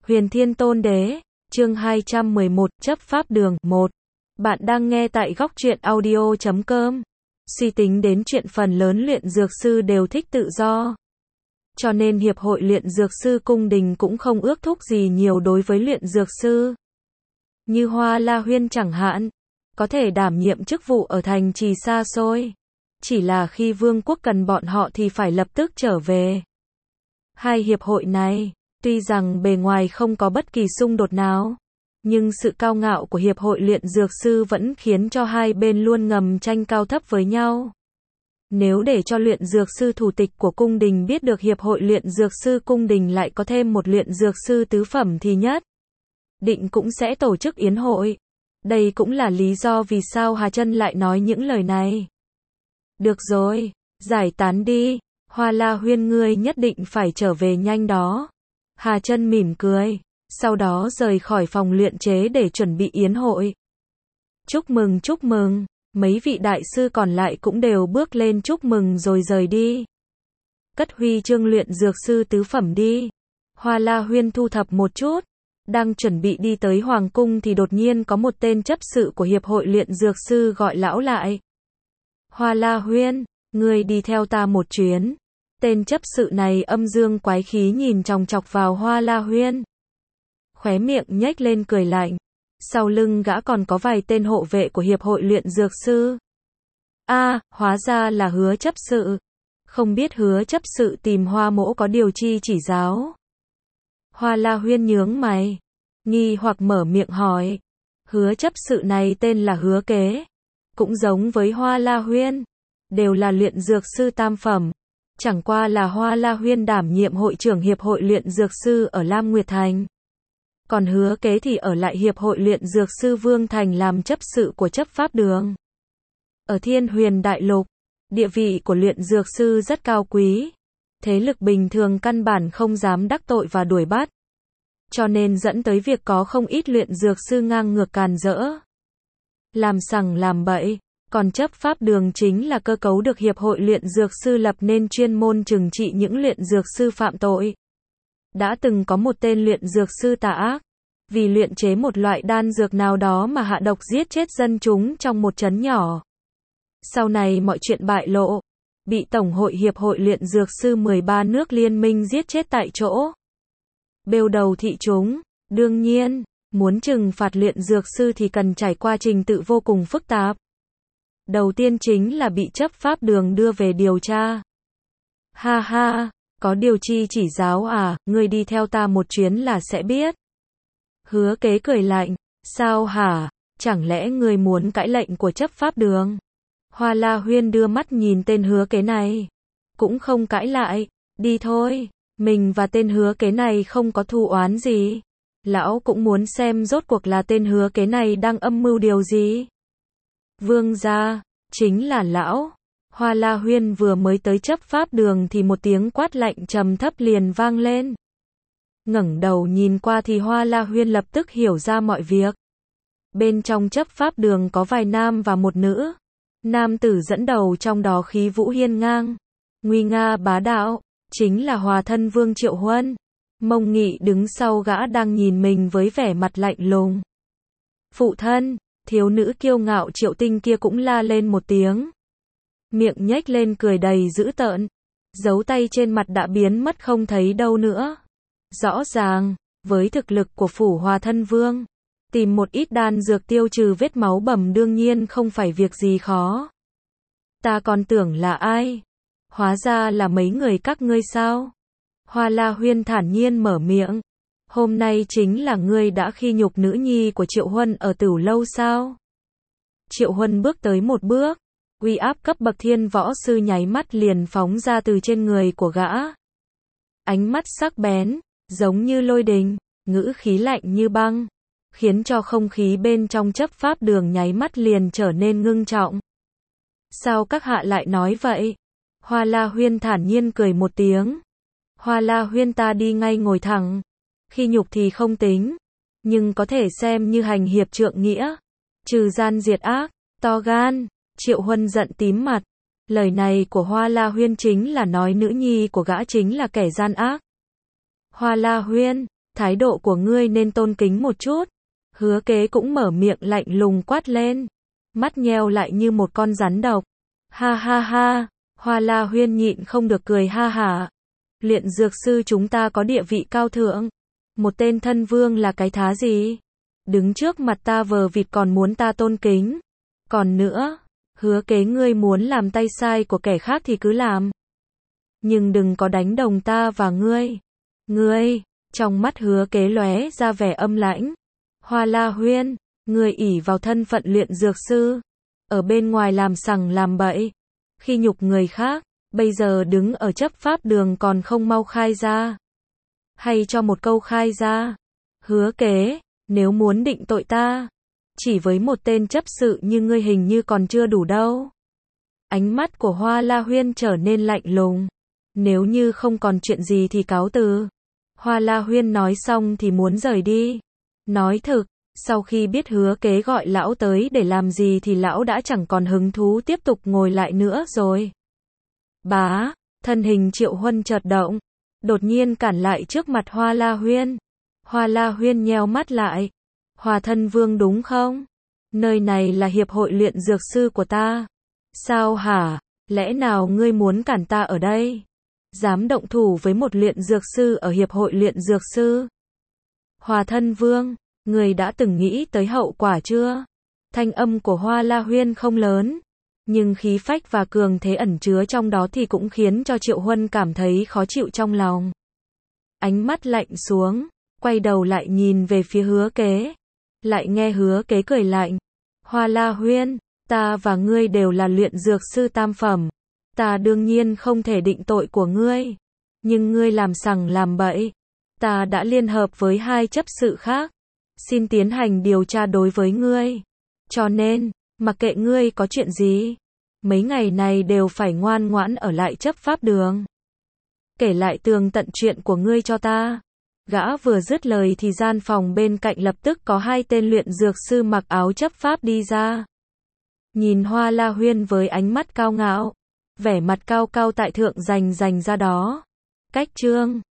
Huyền Thiên Tôn Đế, chương 211, chấp pháp đường, 1. Bạn đang nghe tại góc truyện audio.com. Suy tính đến chuyện phần lớn luyện dược sư đều thích tự do. Cho nên Hiệp hội luyện dược sư cung đình cũng không ước thúc gì nhiều đối với luyện dược sư. Như Hoa La Huyên chẳng hạn, có thể đảm nhiệm chức vụ ở thành trì xa xôi. Chỉ là khi vương quốc cần bọn họ thì phải lập tức trở về. Hai hiệp hội này, tuy rằng bề ngoài không có bất kỳ xung đột nào, nhưng sự cao ngạo của hiệp hội luyện dược sư vẫn khiến cho hai bên luôn ngầm tranh cao thấp với nhau. Nếu để cho luyện dược sư thủ tịch của cung đình biết được hiệp hội luyện dược sư cung đình lại có thêm một luyện dược sư tứ phẩm thì nhất định cũng sẽ tổ chức yến hội. Đây cũng là lý do vì sao Hà Chân lại nói những lời này. Được rồi, giải tán đi, Hoa La Huyên ngươi nhất định phải trở về nhanh đó. Hà Chân mỉm cười, sau đó rời khỏi phòng luyện chế để chuẩn bị yến hội. Chúc mừng, mấy vị đại sư còn lại cũng đều bước lên chúc mừng rồi rời đi. Cất huy chương luyện dược sư tứ phẩm đi. Hoa La Huyên thu thập một chút, đang chuẩn bị đi tới hoàng cung thì đột nhiên có một tên chấp sự của hiệp hội luyện dược sư gọi lão lại. Hoa La Huyên, ngươi đi theo ta một chuyến. Tên chấp sự này âm dương quái khí nhìn chòng chọc vào Hoa La Huyên. Khóe miệng nhếch lên cười lạnh. Sau lưng gã còn có vài tên hộ vệ của hiệp hội luyện dược sư. Hóa ra là Hứa chấp sự. Không biết Hứa chấp sự tìm Hoa mỗ có điều chi chỉ giáo. Hoa La Huyên nhướng mày, nghi hoặc mở miệng hỏi. Hứa chấp sự này tên là Hứa Kế, cũng giống với Hoa La Huyên, đều là luyện dược sư tam phẩm. Chẳng qua là Hoa La Huyên đảm nhiệm hội trưởng hiệp hội luyện dược sư ở Lam Nguyệt Thành. Còn Hứa Kế thì ở lại hiệp hội luyện dược sư Vương Thành làm chấp sự của chấp pháp đường. Ở Thiên Huyền Đại Lục, địa vị của luyện dược sư rất cao quý. Thế lực bình thường căn bản không dám đắc tội và đuổi bắt. Cho nên dẫn tới việc có không ít luyện dược sư ngang ngược càn rỡ. Làm sằng làm bậy. Còn chấp pháp đường chính là cơ cấu được hiệp hội luyện dược sư lập nên chuyên môn trừng trị những luyện dược sư phạm tội. Đã từng có một tên luyện dược sư tà ác, vì luyện chế một loại đan dược nào đó mà hạ độc giết chết dân chúng trong một trấn nhỏ. Sau này mọi chuyện bại lộ, bị Tổng hội Hiệp hội luyện dược sư 13 nước liên minh giết chết tại chỗ. Bêu đầu thị chúng, đương nhiên, muốn trừng phạt luyện dược sư thì cần trải qua trình tự vô cùng phức tạp. Đầu tiên chính là bị chấp pháp đường đưa về điều tra. Ha, có điều chi chỉ giáo à, ngươi đi theo ta một chuyến là sẽ biết. Hứa Kế cười lạnh, sao hả, chẳng lẽ ngươi muốn cãi lệnh của chấp pháp đường? Hoa La Huyên đưa mắt nhìn tên Hứa Kế này, cũng không cãi lại, đi thôi, mình và tên Hứa Kế này không có thù oán gì. Lão cũng muốn xem rốt cuộc là tên Hứa Kế này đang âm mưu điều gì. Vương gia, chính là lão. Hoa La Huyên vừa mới tới chấp pháp đường thì một tiếng quát lạnh trầm thấp liền vang lên. Ngẩng đầu nhìn qua thì Hoa La Huyên lập tức hiểu ra mọi việc. Bên trong chấp pháp đường có vài nam và một nữ. Nam tử dẫn đầu trong đó khí vũ hiên ngang, nguy nga bá đạo, chính là Hòa thân Vương Triệu Huân. Mông Nghị đứng sau gã đang nhìn mình với vẻ mặt lạnh lùng. Phụ thân, thiếu nữ kiêu ngạo Triệu Tinh kia cũng la lên một tiếng. Miệng nhếch lên cười đầy dữ tợn, dấu tay trên mặt đã biến mất không thấy đâu nữa. Rõ ràng, với thực lực của phủ Hòa thân Vương, tìm một ít đan dược tiêu trừ vết máu bầm đương nhiên không phải việc gì khó. Ta còn tưởng là ai? Hóa ra là mấy người các ngươi sao? Hoa La Huyên thản nhiên mở miệng. Hôm nay chính là ngươi đã khi nhục nữ nhi của Triệu Huân ở Tửu Lâu sao? Triệu Huân bước tới một bước, uy áp cấp bậc thiên võ sư nháy mắt liền phóng ra từ trên người của gã. Ánh mắt sắc bén, giống như lôi đình, ngữ khí lạnh như băng, khiến cho không khí bên trong chấp pháp đường nháy mắt liền trở nên ngưng trọng. Sao các hạ lại nói vậy? Hoa La Huyên thản nhiên cười một tiếng. Hoa La Huyên, ta đi ngay ngồi thẳng. Khi nhục thì không tính, nhưng có thể xem như hành hiệp trượng nghĩa, trừ gian diệt ác, to gan. Triệu Huân giận tím mặt. Lời này của Hoa La Huyên chính là nói nữ nhi của gã chính là kẻ gian ác. Hoa La Huyên, Thái độ của ngươi nên tôn kính một chút. Hứa kế cũng mở miệng lạnh lùng quát lên. Mắt nheo lại như một con rắn độc. Ha ha ha, Hoa La Huyên nhịn không được cười ha hả. Luyện dược sư chúng ta có địa vị cao thượng. Một tên thân vương là cái thá gì? Đứng trước mặt ta vờ vịt còn muốn ta tôn kính. Còn nữa, Hứa kế ngươi muốn làm tay sai của kẻ khác thì cứ làm. Nhưng đừng có đánh đồng ta và ngươi. Ngươi, trong mắt Hứa kế lóe ra vẻ âm lãnh. Hoa La Huyên, ngươi ỷ vào thân phận luyện dược sư. Ở bên ngoài làm sằng làm bậy. Khi nhục người khác, bây giờ đứng ở chấp pháp đường còn không mau khai ra. Hay cho một câu khai ra. Hứa kế, nếu muốn định tội ta, chỉ với một tên chấp sự như ngươi hình như còn chưa đủ đâu. Ánh mắt của Hoa La Huyên trở nên lạnh lùng. Nếu như không còn chuyện gì thì cáo từ. Hoa La Huyên nói xong thì muốn rời đi. Nói thực, sau khi biết Hứa kế gọi lão tới để làm gì thì lão đã chẳng còn hứng thú tiếp tục ngồi lại nữa rồi. Bá, thân hình Triệu Huân chợt động, đột nhiên cản lại trước mặt Hoa La Huyên. Hoa La Huyên nheo mắt lại. Hoa thân vương đúng không? Nơi này là hiệp hội luyện dược sư của ta. Sao hả? Lẽ nào ngươi muốn cản ta ở đây? Dám động thủ với một luyện dược sư ở hiệp hội luyện dược sư? Hoa thân vương, ngươi đã từng nghĩ tới hậu quả chưa? Thanh âm của Hoa La Huyên không lớn, nhưng khí phách và cường thế ẩn chứa trong đó thì cũng khiến cho Triệu Huân cảm thấy khó chịu trong lòng. Ánh mắt lạnh xuống, quay đầu lại nhìn về phía Hứa kế. Lại nghe Hứa kế cười lạnh. Hoa La Huyên, ta và ngươi đều là luyện dược sư tam phẩm. Ta đương nhiên không thể định tội của ngươi. Nhưng ngươi làm sằng làm bậy. Ta đã liên hợp với 2 chấp sự khác. Xin tiến hành điều tra đối với ngươi. Cho nên, mặc kệ ngươi có chuyện gì, mấy ngày này đều phải ngoan ngoãn ở lại chấp pháp đường. Kể lại tường tận chuyện của ngươi cho ta. Gã vừa dứt lời thì gian phòng bên cạnh lập tức có 2 tên luyện dược sư mặc áo chấp pháp đi ra. Nhìn Hoa La Huyên với ánh mắt cao ngạo, vẻ mặt cao cao tại thượng rành rành ra đó. Cách chương